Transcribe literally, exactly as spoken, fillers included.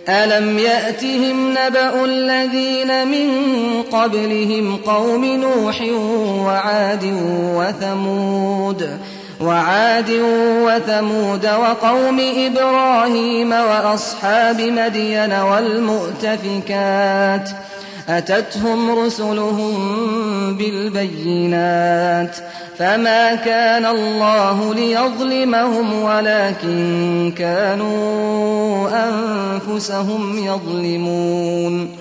ألم يأتهم نبأ الذين من قبلهم قوم نوح وعاد وثمود وعاد وثمود وقوم إبراهيم وأصحاب مدين والمؤتفكات أتتهم رسلهم بالبينات فما كان الله ليظلمهم ولكن كانوا أنفسهم يظلمون